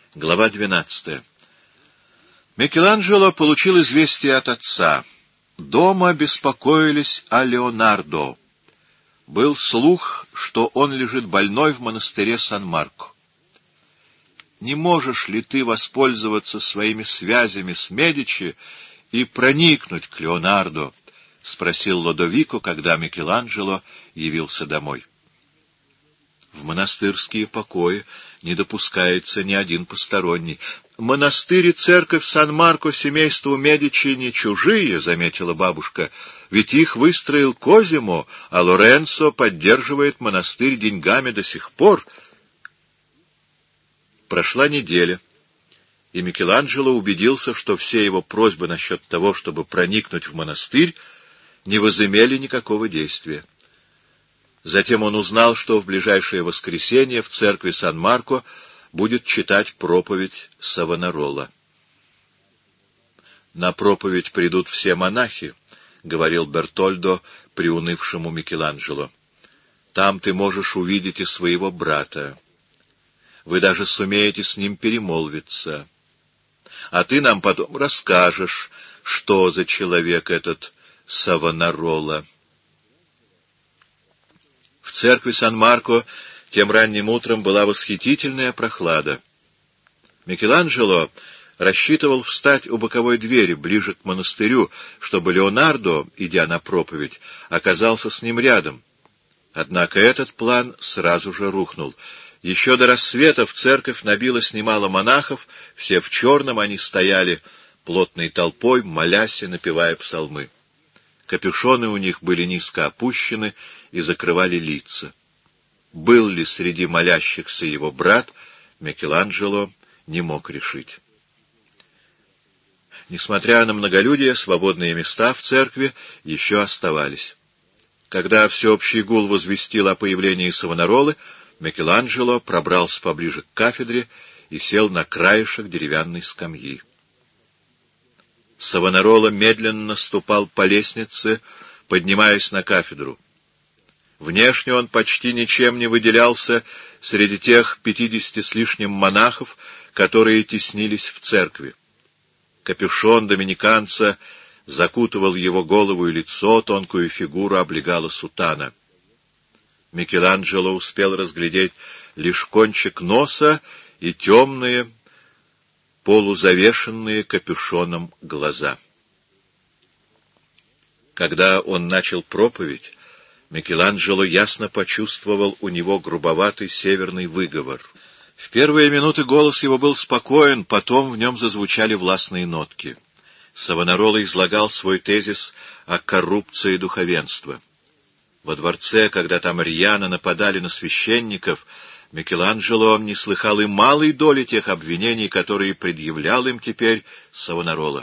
Глава 12. Микеланджело получил известие от отца. Дома беспокоились о Леонардо. Был слух, что он лежит больной в монастыре Сан-Марко. «Не можешь ли ты воспользоваться своими связями с Медичи и проникнуть к Леонардо?» — спросил Лодовико, когда Микеланджело явился домой. «В монастырские покои не допускается ни один посторонний. Монастырь и церковь Сан-Марко семейству Медичи не чужие, — заметила бабушка, — ведь их выстроил Козимо, а Лоренцо поддерживает монастырь деньгами до сих пор». Прошла неделя, и Микеланджело убедился, что все его просьбы насчет того, чтобы проникнуть в монастырь, не возымели никакого действия. Затем он узнал, что в ближайшее воскресенье в церкви Сан-Марко будет читать проповедь Савонарола. «На проповедь придут все монахи», — говорил Бертольдо приунывшему Микеланджело. «Там ты можешь увидеть и своего брата. Вы даже сумеете с ним перемолвиться. А ты нам потом расскажешь, что за человек этот Савонарола». В церкви Сан-Марко тем ранним утром была восхитительная прохлада. Микеланджело рассчитывал встать у боковой двери, ближе к монастырю, чтобы Леонардо, идя на проповедь, оказался с ним рядом. Однако этот план сразу же рухнул. Еще до рассвета в церковь набилось немало монахов, все в черном они стояли плотной толпой, молясь и напевая псалмы. Капюшоны у них были низко опущены и закрывали лица. Был ли среди молящихся его брат, Микеланджело не мог решить. Несмотря на многолюдие, свободные места в церкви еще оставались. Когда всеобщий гул возвестил о появлении Савонаролы, Микеланджело пробрался поближе к кафедре и сел на краешек деревянной скамьи. Савонарола медленно ступал по лестнице, поднимаясь на кафедру. Внешне он почти ничем не выделялся среди тех 50 с лишним монахов, которые теснились в церкви. Капюшон доминиканца закутывал его голову и лицо, тонкую фигуру облегала сутана. Микеланджело успел разглядеть лишь кончик носа и темные, полузавешенные капюшоном глаза. Когда он начал проповедь, Микеланджело ясно почувствовал у него грубоватый северный выговор. В первые минуты голос его был спокоен, потом в нем зазвучали властные нотки. Савонарола излагал свой тезис о коррупции духовенства. Во дворце, когда там рьяно нападали на священников, Микеланджело не слыхал и малой доли тех обвинений, которые предъявлял им теперь Савонарола.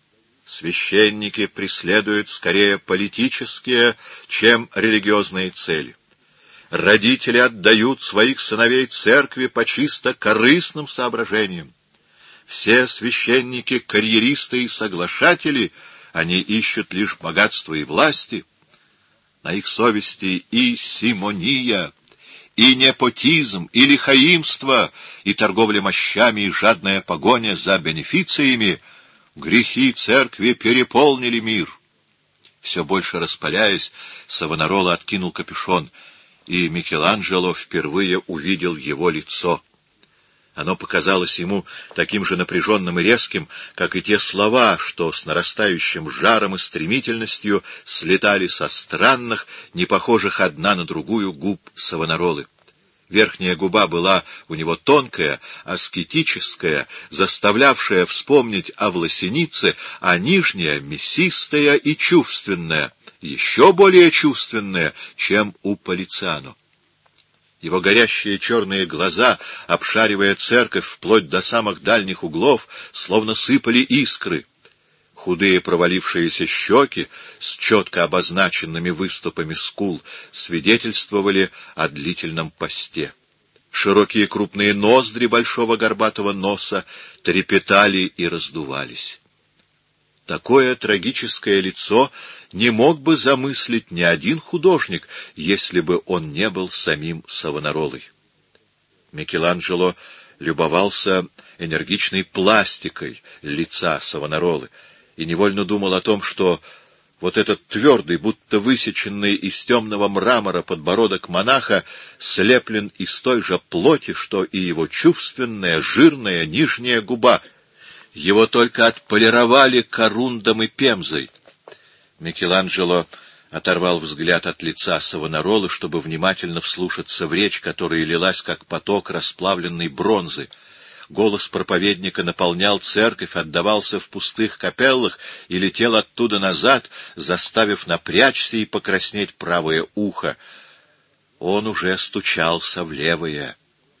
Священники преследуют скорее политические, чем религиозные цели. Родители отдают своих сыновей церкви по чисто корыстным соображениям. Все священники — карьеристы и соглашатели, они ищут лишь богатства и власти. На их совести и симония, и непотизм, и лихаимство, и торговля мощами, и жадная погоня за бенефициями. Грехи церкви переполнили мир. Все больше распаляясь, Савонарола откинул капюшон, и Микеланджело впервые увидел его лицо. Оно показалось ему таким же напряженным и резким, как и те слова, что с нарастающим жаром и стремительностью слетали со странных, не похожих одна на другую губ Савонаролы. Верхняя губа была у него тонкая, аскетическая, заставлявшая вспомнить о власенице, а нижняя — мясистая и чувственная, еще более чувственная, чем у Полициано. Его горящие черные глаза, обшаривая церковь вплоть до самых дальних углов, словно сыпали искры. Худые провалившиеся щеки с четко обозначенными выступами скул свидетельствовали о длительном посте. Широкие крупные ноздри большого горбатого носа трепетали и раздувались. Такое трагическое лицо не мог бы замыслить ни один художник, если бы он не был самим Савонаролой. Микеланджело любовался энергичной пластикой лица Савонаролы и невольно думал о том, что вот этот твердый, будто высеченный из темного мрамора подбородок монаха слеплен из той же плоти, что и его чувственная, жирная нижняя губа. Его только отполировали корундом и пемзой. Микеланджело оторвал взгляд от лица Савонаролы, чтобы внимательно вслушаться в речь, которая лилась, как поток расплавленной бронзы. Голос проповедника наполнял церковь, отдавался в пустых капеллах и летел оттуда назад, заставив напрячься и покраснеть правое ухо. Он уже стучался в левое.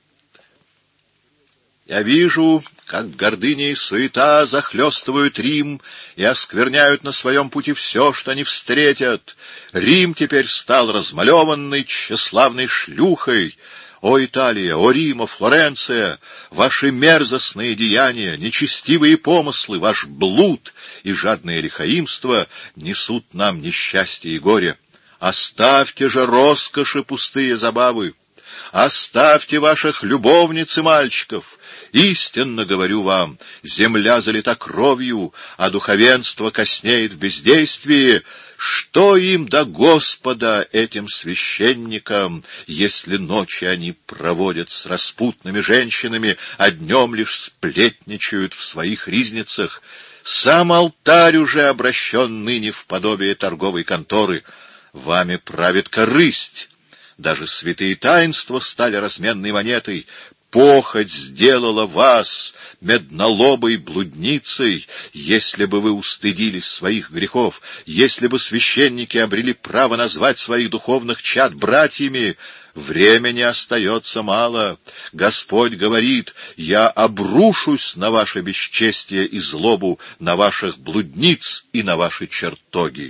«Я вижу, как гордыня и суета захлестывают Рим и оскверняют на своем пути все, что они встретят. Рим теперь стал размалеванной, тщеславной шлюхой. О, Италия, о, Рим, о, Флоренция, ваши мерзостные деяния, нечестивые помыслы, ваш блуд и жадное лихаимство несут нам несчастье и горе. Оставьте же роскоши пустые забавы, оставьте ваших любовниц и мальчиков. Истинно говорю вам, земля залита кровью, а духовенство коснеет в бездействии. Что им до Господа, этим священникам, если ночи они проводят с распутными женщинами, а днем лишь сплетничают в своих ризницах? Сам алтарь уже обращен ныне в подобие торговой конторы. Вами правит корысть. Даже святые таинства стали разменной монетой. Похоть сделала вас меднолобой блудницей. Если бы вы устыдились своих грехов, если бы священники обрели право назвать своих духовных чад братьями, времени остается мало. Господь говорит: «Я обрушусь на ваше бесчестие и злобу, на ваших блудниц и на ваши чертоги».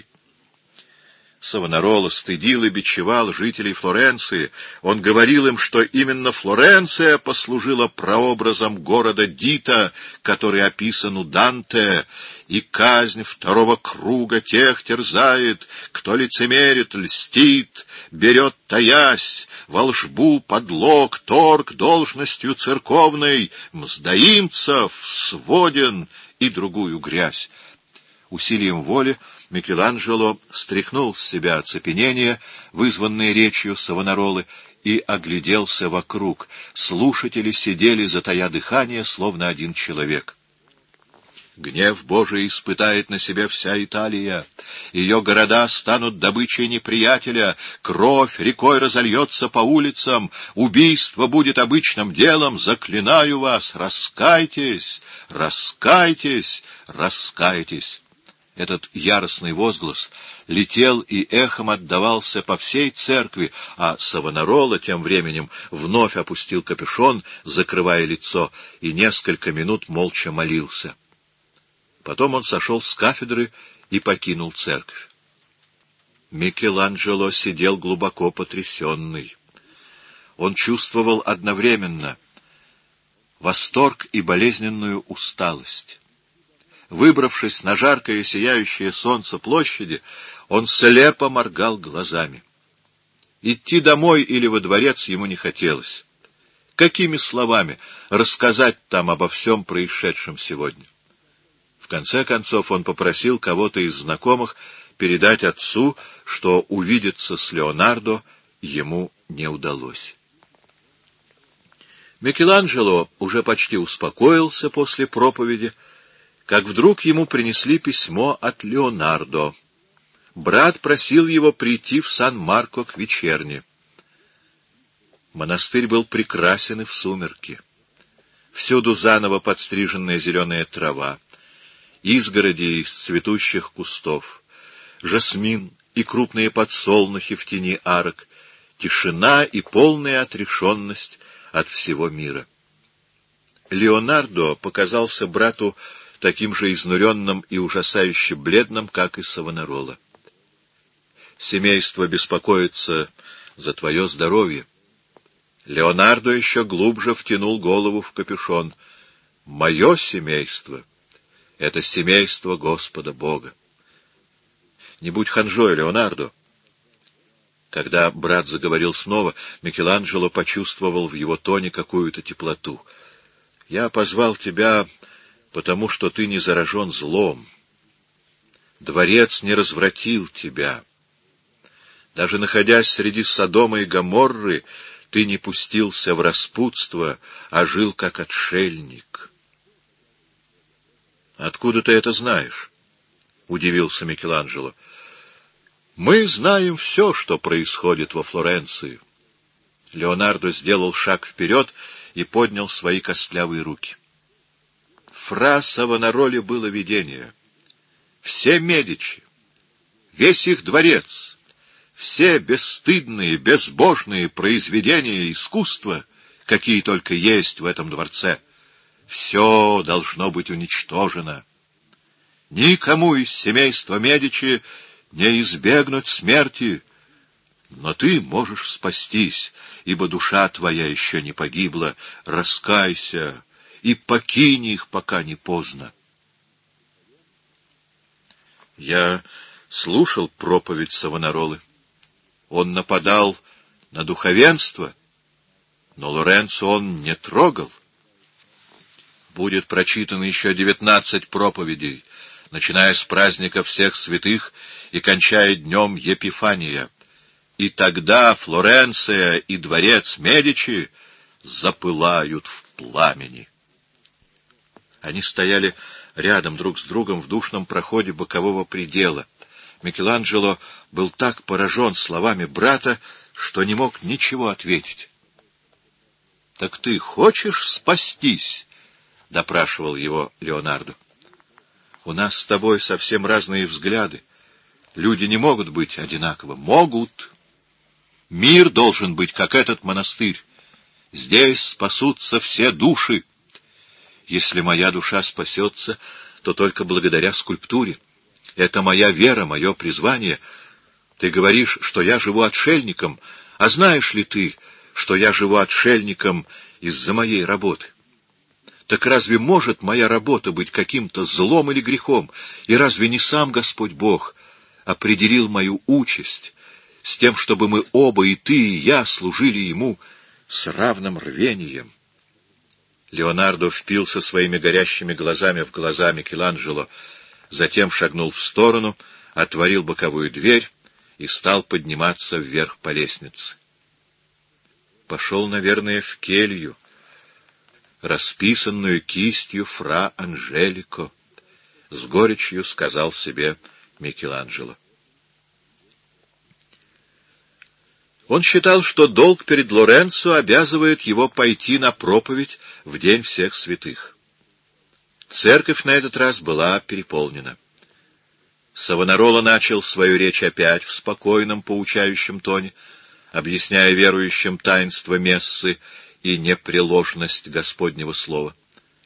Савонарола стыдил и бичевал жителей Флоренции. Он говорил им, что именно Флоренция послужила прообразом города Дита, который описан у Данте, и казнь второго круга тех терзает, кто лицемерит, льстит, берет таясь, волшбу, подлог, торг должностью церковной, мздоимцев, своден и другую грязь. Усилием воли Микеланджело стряхнул с себя оцепенение, вызванное речью Савонаролы, и огляделся вокруг. Слушатели сидели, затая дыхание, словно один человек. Гнев Божий испытает на себе вся Италия. Ее города станут добычей неприятеля, кровь рекой разольется по улицам, убийство будет обычным делом. Заклинаю вас, раскайтесь, раскайтесь, раскайтесь. Этот яростный возглас летел и эхом отдавался по всей церкви, а Савонарола тем временем вновь опустил капюшон, закрывая лицо, и несколько минут молча молился. Потом он сошел с кафедры и покинул церковь. Микеланджело сидел глубоко потрясенный. Он чувствовал одновременно восторг и болезненную усталость. Выбравшись на жаркое сияющее солнце площади, он слепо моргал глазами. Идти домой или во дворец ему не хотелось. Какими словами рассказать там обо всем происшедшем сегодня? В конце концов он попросил кого-то из знакомых передать отцу, что увидеться с Леонардо ему не удалось. Микеланджело уже почти успокоился после проповеди, как вдруг ему принесли письмо от Леонардо. Брат просил его прийти в Сан-Марко к вечерне. Монастырь был прекрасен и в сумерки. Всюду заново подстриженная зеленая трава, изгороди из цветущих кустов, жасмин и крупные подсолнухи в тени арок, тишина и полная отрешенность от всего мира. Леонардо показался брату таким же изнуренным и ужасающе бледным, как и Савонарола. «Семейство беспокоится за твое здоровье». Леонардо еще глубже втянул голову в капюшон. «Мое семейство — это семейство Господа Бога». «Не будь ханжой, Леонардо». Когда брат заговорил снова, Микеланджело почувствовал в его тоне какую-то теплоту. Я позвал тебя, потому что ты не заражен злом. Дворец не развратил тебя. Даже находясь среди Содома и Гоморры, ты не пустился в распутство, а жил как отшельник. — Откуда ты это знаешь? — удивился Микеланджело. — Мы знаем все, что происходит во Флоренции. Леонардо сделал шаг вперед и поднял свои костлявые руки. Фра Савонароле было видение. Все Медичи, весь их дворец, все бесстыдные, безбожные произведения искусства, какие только есть в этом дворце, все должно быть уничтожено. Никому из семейства Медичи не избегнуть смерти, но ты можешь спастись, ибо душа твоя еще не погибла. Раскайся и покинь их, пока не поздно. Я слушал проповедь Савонаролы. Он нападал на духовенство, но Лоренцо он не трогал. Будет прочитано еще 19 проповедей, начиная с праздника всех святых и кончая днем Епифания. И тогда Флоренция и дворец Медичи запылают в пламени. Они стояли рядом друг с другом в душном проходе бокового предела. Микеланджело был так поражен словами брата, что не мог ничего ответить. — Так ты хочешь спастись? — допрашивал его Леонардо. — У нас с тобой совсем разные взгляды. Люди не могут быть одинаковы. Могут. Мир должен быть, как этот монастырь. Здесь спасутся все души. Если моя душа спасется, то только благодаря скульптуре. Это моя вера, мое призвание. Ты говоришь, что я живу отшельником, а знаешь ли ты, что я живу отшельником из-за моей работы? Так разве может моя работа быть каким-то злом или грехом? И разве не сам Господь Бог определил мою участь с тем, чтобы мы оба, и ты, и я, служили Ему с равным рвением? Леонардо впился своими горящими глазами в глаза Микеланджело, затем шагнул в сторону, отворил боковую дверь и стал подниматься вверх по лестнице. Пошел, наверное, в келью, расписанную кистью фра Анжелико, — с горечью сказал себе Микеланджело. Он считал, что долг перед Лоренцо обязывает его пойти на проповедь в День всех святых. Церковь на этот раз была переполнена. Савонарола начал свою речь опять в спокойном, поучающем тоне, объясняя верующим таинство мессы и непреложность Господнего слова.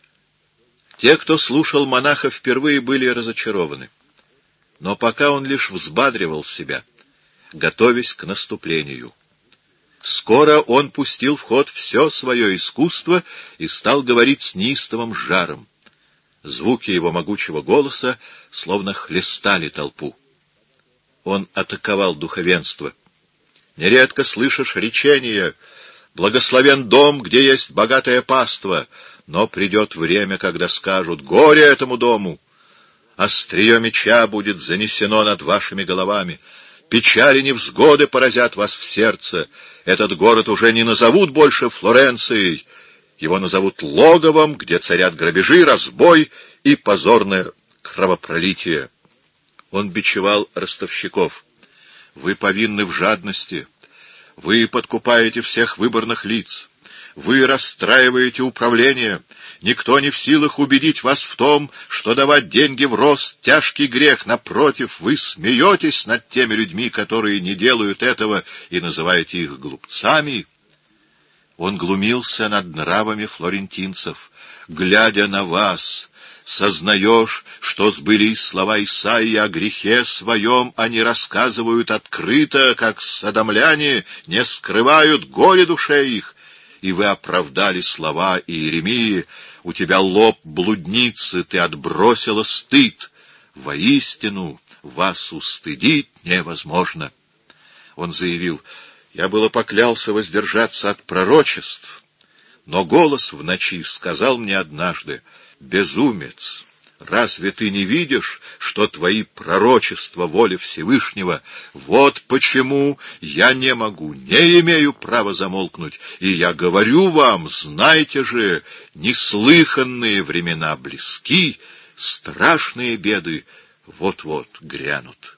Те, кто слушал монаха впервые, были разочарованы. Но пока он лишь взбадривал себя, готовясь к наступлению. Скоро он пустил в ход все свое искусство и стал говорить с неистовым жаром. Звуки его могучего голоса словно хлестали толпу. Он атаковал духовенство. Нередко слышишь речение: «Благословен дом, где есть богатое паство», но придет время, когда скажут: «Горе этому дому! Острие меча будет занесено над вашими головами. Печали и невзгоды поразят вас в сердце. Этот город уже не назовут больше Флоренцией. Его назовут логовом, где царят грабежи, разбой и позорное кровопролитие». Он бичевал ростовщиков. «Вы повинны в жадности. Вы подкупаете всех выборных лиц. Вы расстраиваете управление. Никто не в силах убедить вас в том, что давать деньги в рост — тяжкий грех. Напротив, вы смеетесь над теми людьми, которые не делают этого, и называете их глупцами». Он глумился над нравами флорентинцев. «Глядя на вас, сознаешь, что сбылись слова Исаии о грехе своем, они рассказывают открыто, как содомляне, не скрывают горе душе их. И вы оправдали слова Иеремии: у тебя лоб блудницы, ты отбросила стыд. Воистину, вас устыдить невозможно». Он заявил: «Я было поклялся воздержаться от пророчеств, Но голос в ночи сказал мне однажды: «Безумец! Разве ты не видишь, что твои пророчества воли Всевышнего? Вот почему я не могу, не имею права замолкнуть, и я говорю вам, знайте же, неслыханные времена близки, страшные беды вот-вот грянут».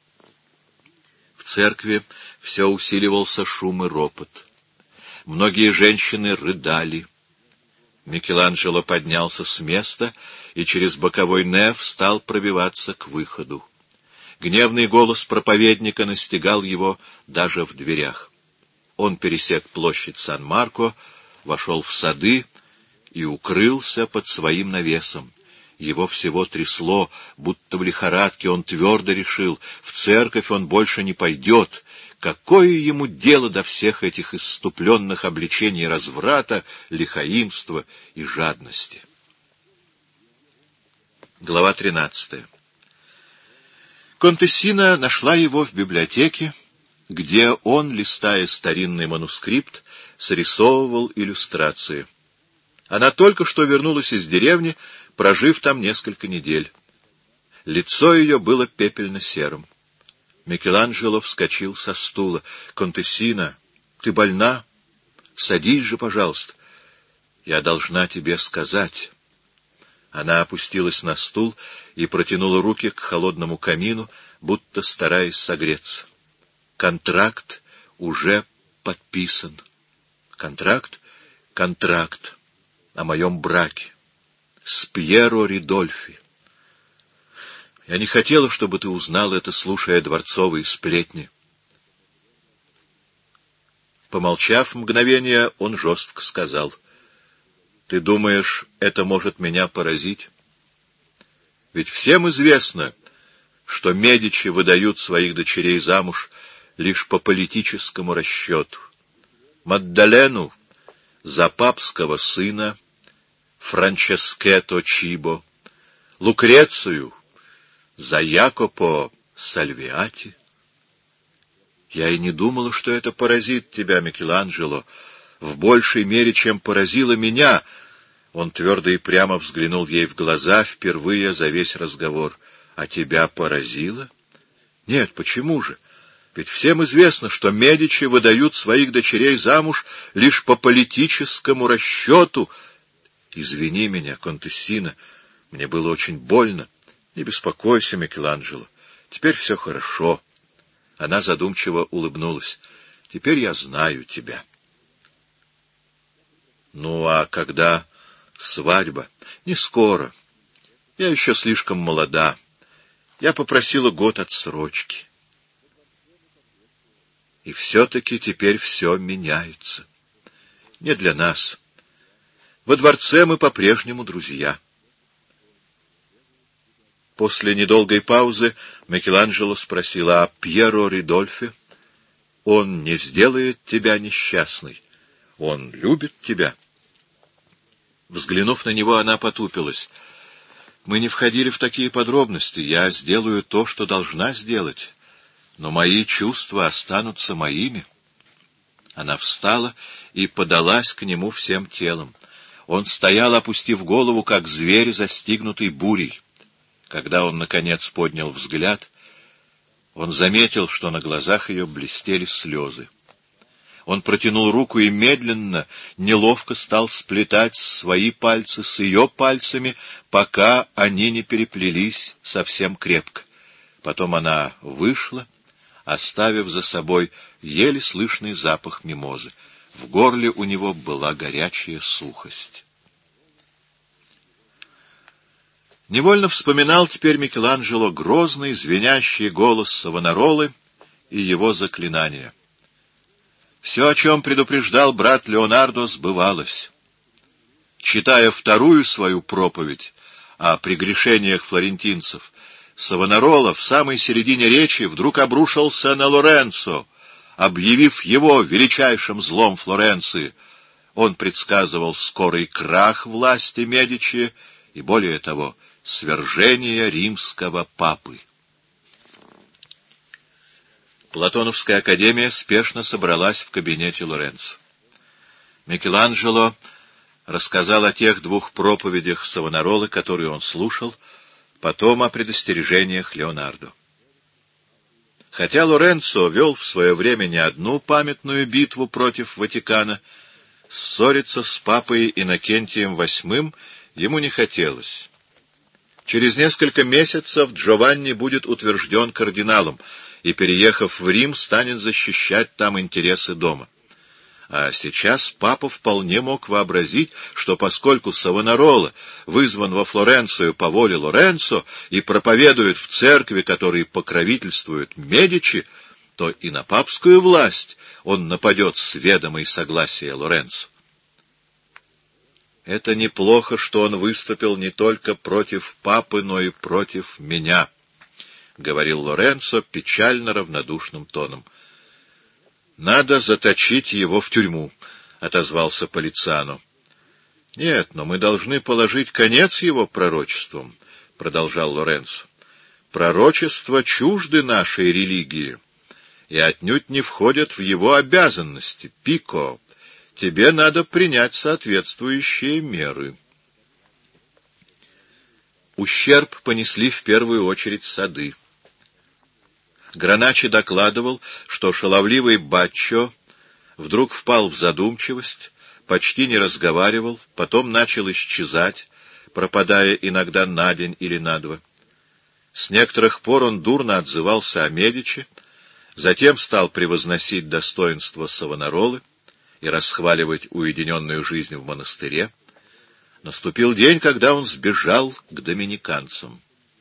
В церкви все усиливался шум и ропот. Многие женщины рыдали. Микеланджело поднялся с места и через боковой неф стал пробиваться к выходу. Гневный голос проповедника настигал его даже в дверях. Он пересек площадь Сан-Марко, вошел в сады и укрылся под своим навесом. Его всего трясло, будто в лихорадке. Он твердо решил, в церковь он больше не пойдет. Какое ему дело до всех этих исступленных обличений разврата, лихаимства и жадности? Глава 13. Контессина нашла его в библиотеке, где он, листая старинный манускрипт, срисовывал иллюстрации. Она только что вернулась из деревни, прожив там несколько недель. Лицо ее было пепельно-серым. Микеланджело вскочил со стула. — Контессина, ты больна? Садись же, пожалуйста. Я должна тебе сказать. Она опустилась на стул и протянула руки к холодному камину, будто стараясь согреться. Контракт уже подписан. Контракт? Контракт о моем браке с Пьеро Ридольфи. Я не хотела, чтобы ты узнал это, слушая дворцовые сплетни. Помолчав мгновение, он жестко сказал: — Ты думаешь, это может меня поразить? Ведь всем известно, что Медичи выдают своих дочерей замуж лишь по политическому расчету. Маддалену за папского сына Франческетто Чибо, Лукрецию за Якопо Сальвиати. Я и не думала, что это поразит тебя, Микеланджело, в большей мере, чем поразило меня. Он твердо и прямо взглянул ей в глаза впервые за весь разговор. А тебя поразило? Нет, почему же? Ведь всем известно, что Медичи выдают своих дочерей замуж лишь по политическому расчету. Извини меня, Контессина, мне было очень больно. Не беспокойся, Микеланджело, теперь все хорошо. Она задумчиво улыбнулась. Теперь я знаю тебя. Ну, а когда свадьба? Не скоро. Я еще слишком молода. Я попросила год отсрочки. И все-таки теперь все меняется. Не для нас. Во дворце мы по-прежнему друзья. После недолгой паузы Микеланджело спросил: а Пьеро Ридольфи? Он не сделает тебя несчастной. Он любит тебя. Взглянув на него, она потупилась. Мы не входили в такие подробности. Я сделаю то, что должна сделать. Но мои чувства останутся моими. Она встала и подалась к нему всем телом. Он стоял, опустив голову, как зверь, застигнутый бурей. Когда он, наконец, поднял взгляд, он заметил, что на глазах ее блестели слезы. Он протянул руку и медленно, неловко стал сплетать свои пальцы с ее пальцами, пока они не переплелись совсем крепко. Потом она вышла, оставив за собой еле слышный запах мимозы. В горле у него была горячая сухость. Невольно вспоминал теперь Микеланджело грозный, звенящий голос Савонаролы и его заклинания. Все, о чем предупреждал брат Леонардо, сбывалось. Читая вторую свою проповедь о прегрешениях флорентинцев, Савонарола в самой середине речи вдруг обрушился на Лоренцо, объявив его величайшим злом Флоренции. Он предсказывал скорый крах власти Медичи и, более того, свержение римского папы. Платоновская академия спешно собралась в кабинете Лоренцо. Микеланджело рассказал о тех двух проповедях Савонаролы, которые он слушал, потом о предостережениях Леонардо. Хотя Лоренцо вел в свое время не одну памятную битву против Ватикана, ссориться с папой Иннокентием VIII ему не хотелось. Через несколько месяцев Джованни будет утвержден кардиналом и, переехав в Рим, станет защищать там интересы дома. А сейчас папа вполне мог вообразить, что поскольку Савонарола вызван во Флоренцию по воле Лоренцо и проповедует в церкви, которой покровительствуют Медичи, то и на папскую власть он нападет с ведома и согласия Лоренцо. Это неплохо, что он выступил не только против папы, но и против меня, — говорил Лоренцо печально равнодушным тоном. — Надо заточить его в тюрьму, — отозвался Полициано. — Нет, но мы должны положить конец его пророчествам, — продолжал Лоренцо. — Пророчества чужды нашей религии и отнюдь не входят в его обязанности. Пико, тебе надо принять соответствующие меры. Ущерб понесли в первую очередь сады. Граначи докладывал, что шаловливый Баччо вдруг впал в задумчивость, почти не разговаривал, потом начал исчезать, пропадая иногда на день или на два. С некоторых пор он дурно отзывался о Медичи, затем стал превозносить достоинство Савонаролы и расхваливать уединенную жизнь в монастыре. Наступил день, когда он сбежал к доминиканцам.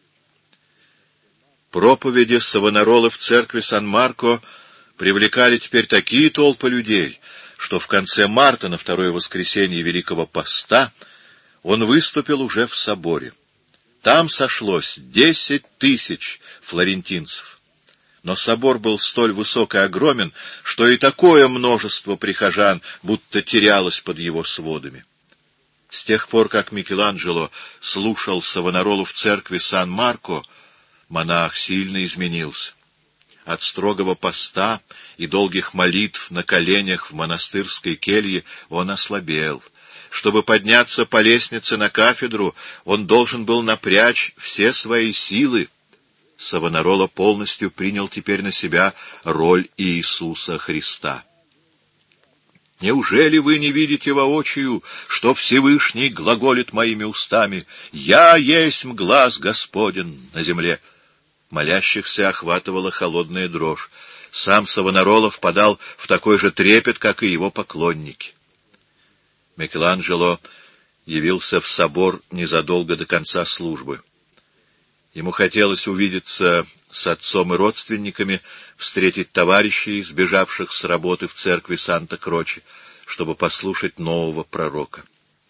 Проповеди Савонаролы в церкви Сан-Марко привлекали теперь такие толпы людей, что в конце марта, на второе воскресенье Великого Поста, он выступил уже в соборе. Там сошлось 10 000 флорентинцев. Но собор был столь высок и огромен, что и такое множество прихожан будто терялось под его сводами. С тех пор, как Микеланджело слушал Савонаролу в церкви Сан-Марко, монах сильно изменился. От строгого поста и долгих молитв на коленях в монастырской келье он ослабел. Чтобы подняться по лестнице на кафедру, он должен был напрячь все свои силы. Савонарола полностью принял теперь на себя роль Иисуса Христа. «Неужели вы не видите воочию, что Всевышний глаголит моими устами? Я есмь глас Господен на земле». Молящихся охватывала холодная дрожь. Сам Савонарола впадал в такой же трепет, как и его поклонники. Микеланджело явился в собор незадолго до конца службы. Ему хотелось увидеться с отцом и родственниками, встретить товарищей, сбежавших с работы в церкви Санта-Кроче, чтобы послушать нового пророка.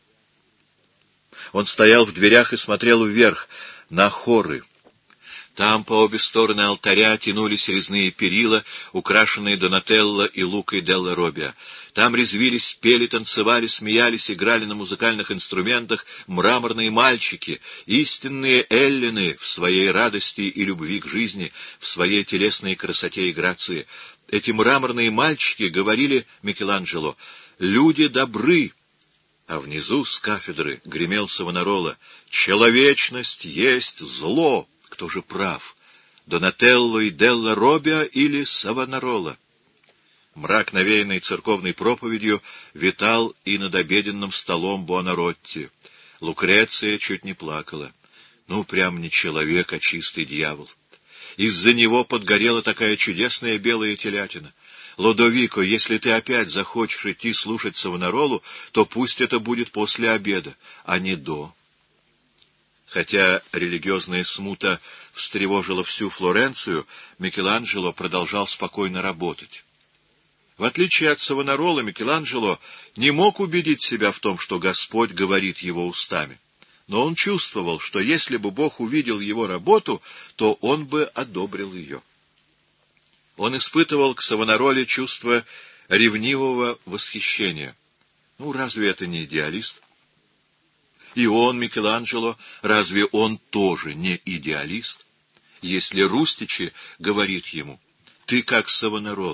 Он стоял в дверях и смотрел вверх, на хоры. Там по обе стороны алтаря тянулись резные перила, украшенные Донателло и Лукой делла Роббиа. Там резвились, пели, танцевали, смеялись, играли на музыкальных инструментах мраморные мальчики, истинные эллины в своей радости и любви к жизни, в своей телесной красоте и грации. Эти мраморные мальчики говорили Микеланджело: «Люди добры». А внизу с кафедры гремел Савонарола: «Человечность есть зло». Кто же прав, Донателло и делла Роббиа или Савонарола? Мрак, навеянный церковной проповедью, витал и над обеденным столом Буонаротти. Лукреция чуть не плакала. Ну, прям не человек, а чистый дьявол. Из-за него подгорела такая чудесная белая телятина. Лодовико, если ты опять захочешь идти слушать Савонаролу, то пусть это будет после обеда, а не до. Хотя религиозная смута встревожила всю Флоренцию, Микеланджело продолжал спокойно работать. В отличие от Савонарола, Микеланджело не мог убедить себя в том, что Господь говорит его устами. Но он чувствовал, что если бы Бог увидел его работу, то он бы одобрил ее. Он испытывал к Савонароле чувство ревнивого восхищения. Ну, разве это не идеалист? И он, Микеланджело, разве он тоже не идеалист? Если Рустичи говорит ему: «Ты как Савонарола,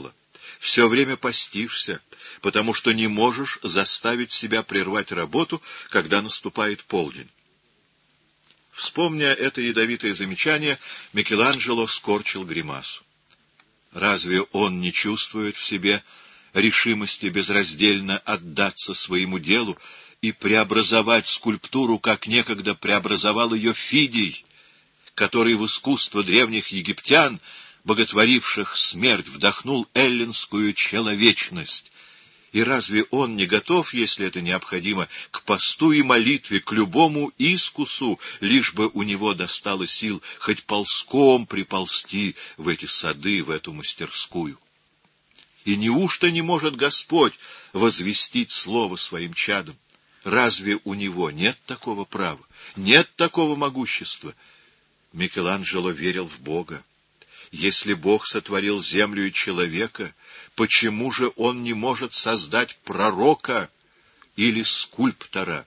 все время постишься, потому что не можешь заставить себя прервать работу, когда наступает полдень. Вспомня это ядовитое замечание, Микеланджело скорчил гримасу. Разве он не чувствует в себе решимости безраздельно отдаться своему делу и преобразовать скульптуру, как некогда преобразовал ее Фидий, который в искусство древних египтян, боготворивших смерть, вдохнул эллинскую человечность? И разве он не готов, если это необходимо, к посту и молитве, к любому искусу, лишь бы у него достало сил хоть ползком приползти в эти сады, в эту мастерскую? И неужто не может Господь возвестить слово своим чадам? Разве у него нет такого права, нет такого могущества? Микеланджело верил в Бога. Если Бог сотворил землю и человека, почему же он не может создать пророка или скульптора?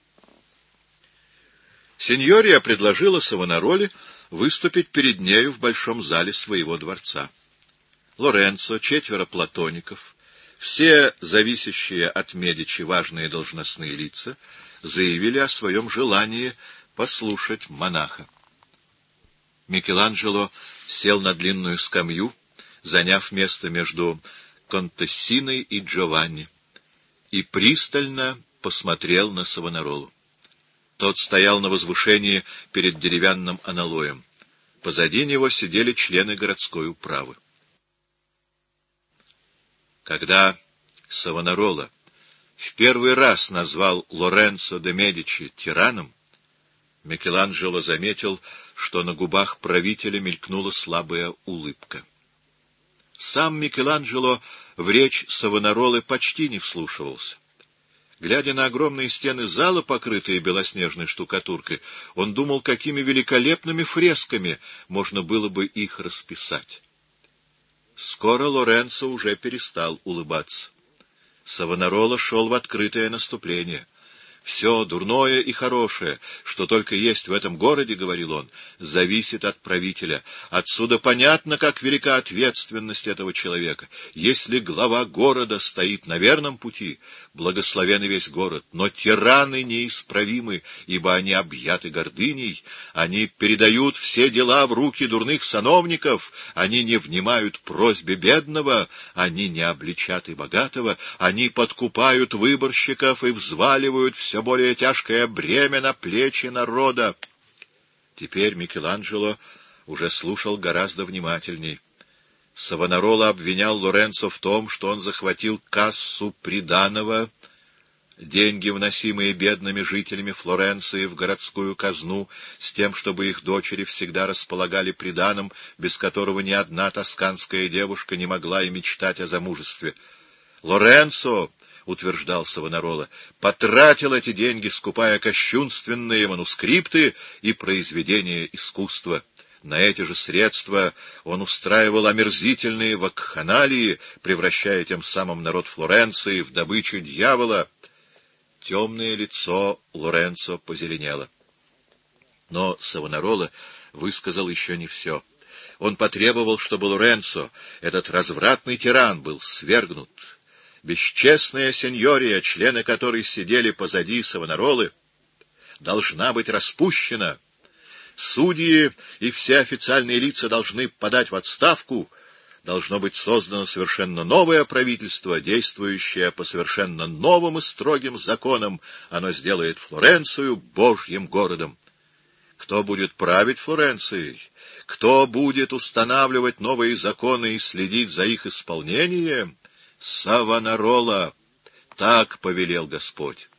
Синьория предложила Савонароле выступить перед нею в большом зале своего дворца. Лоренцо, 4 платоников, все зависящие от Медичи важные должностные лица, заявили о своем желании послушать монаха. Микеланджело сел на длинную скамью, заняв место между Контессиной и Джованни, и пристально посмотрел на Савонаролу. Тот стоял на возвышении перед деревянным аналоем. Позади него сидели члены городской управы. Когда Савонарола в первый раз назвал Лоренцо де Медичи тираном, Микеланджело заметил, что на губах правителя мелькнула слабая улыбка. Сам Микеланджело в речь Савонаролы почти не вслушивался. Глядя на огромные стены зала, покрытые белоснежной штукатуркой, он думал, какими великолепными фресками можно было бы их расписать. Скоро Лоренцо уже перестал улыбаться. Савонарола шел в открытое наступление. «Все дурное и хорошее, что только есть в этом городе, — говорил он, — зависит от правителя. Отсюда понятно, как велика ответственность этого человека. Если глава города стоит на верном пути, благословен и весь город. Но тираны неисправимы, ибо они объяты гордыней. Они передают все дела в руки дурных сановников. Они не внимают просьбе бедного. Они не обличат и богатого. Они подкупают выборщиков и взваливают все более тяжкое бремя на плечи народа. Теперь Микеланджело уже слушал гораздо внимательней. Савонарола обвинял Лоренцо в том, что он захватил кассу приданого, деньги, вносимые бедными жителями Флоренции в городскую казну, с тем, чтобы их дочери всегда располагали приданым, без которого ни одна тосканская девушка не могла и мечтать о замужестве. Лоренцо, — утверждал Савонарола, — потратил эти деньги, скупая кощунственные манускрипты и произведения искусства. На эти же средства он устраивал омерзительные вакханалии, превращая тем самым народ Флоренции в добычу дьявола. Темное лицо Лоренцо позеленело. Но Савонарола высказал еще не все. Он потребовал, чтобы Лоренцо, этот развратный тиран, был свергнут. Бесчестная сеньория, члены которой сидели позади Савонаролы, должна быть распущена. Судьи и все официальные лица должны подать в отставку. Должно быть создано совершенно новое правительство, действующее по совершенно новым и строгим законам. Оно сделает Флоренцию Божьим городом. Кто будет править Флоренцией? Кто будет устанавливать новые законы и следить за их исполнением? Савонарола, так повелел Господь.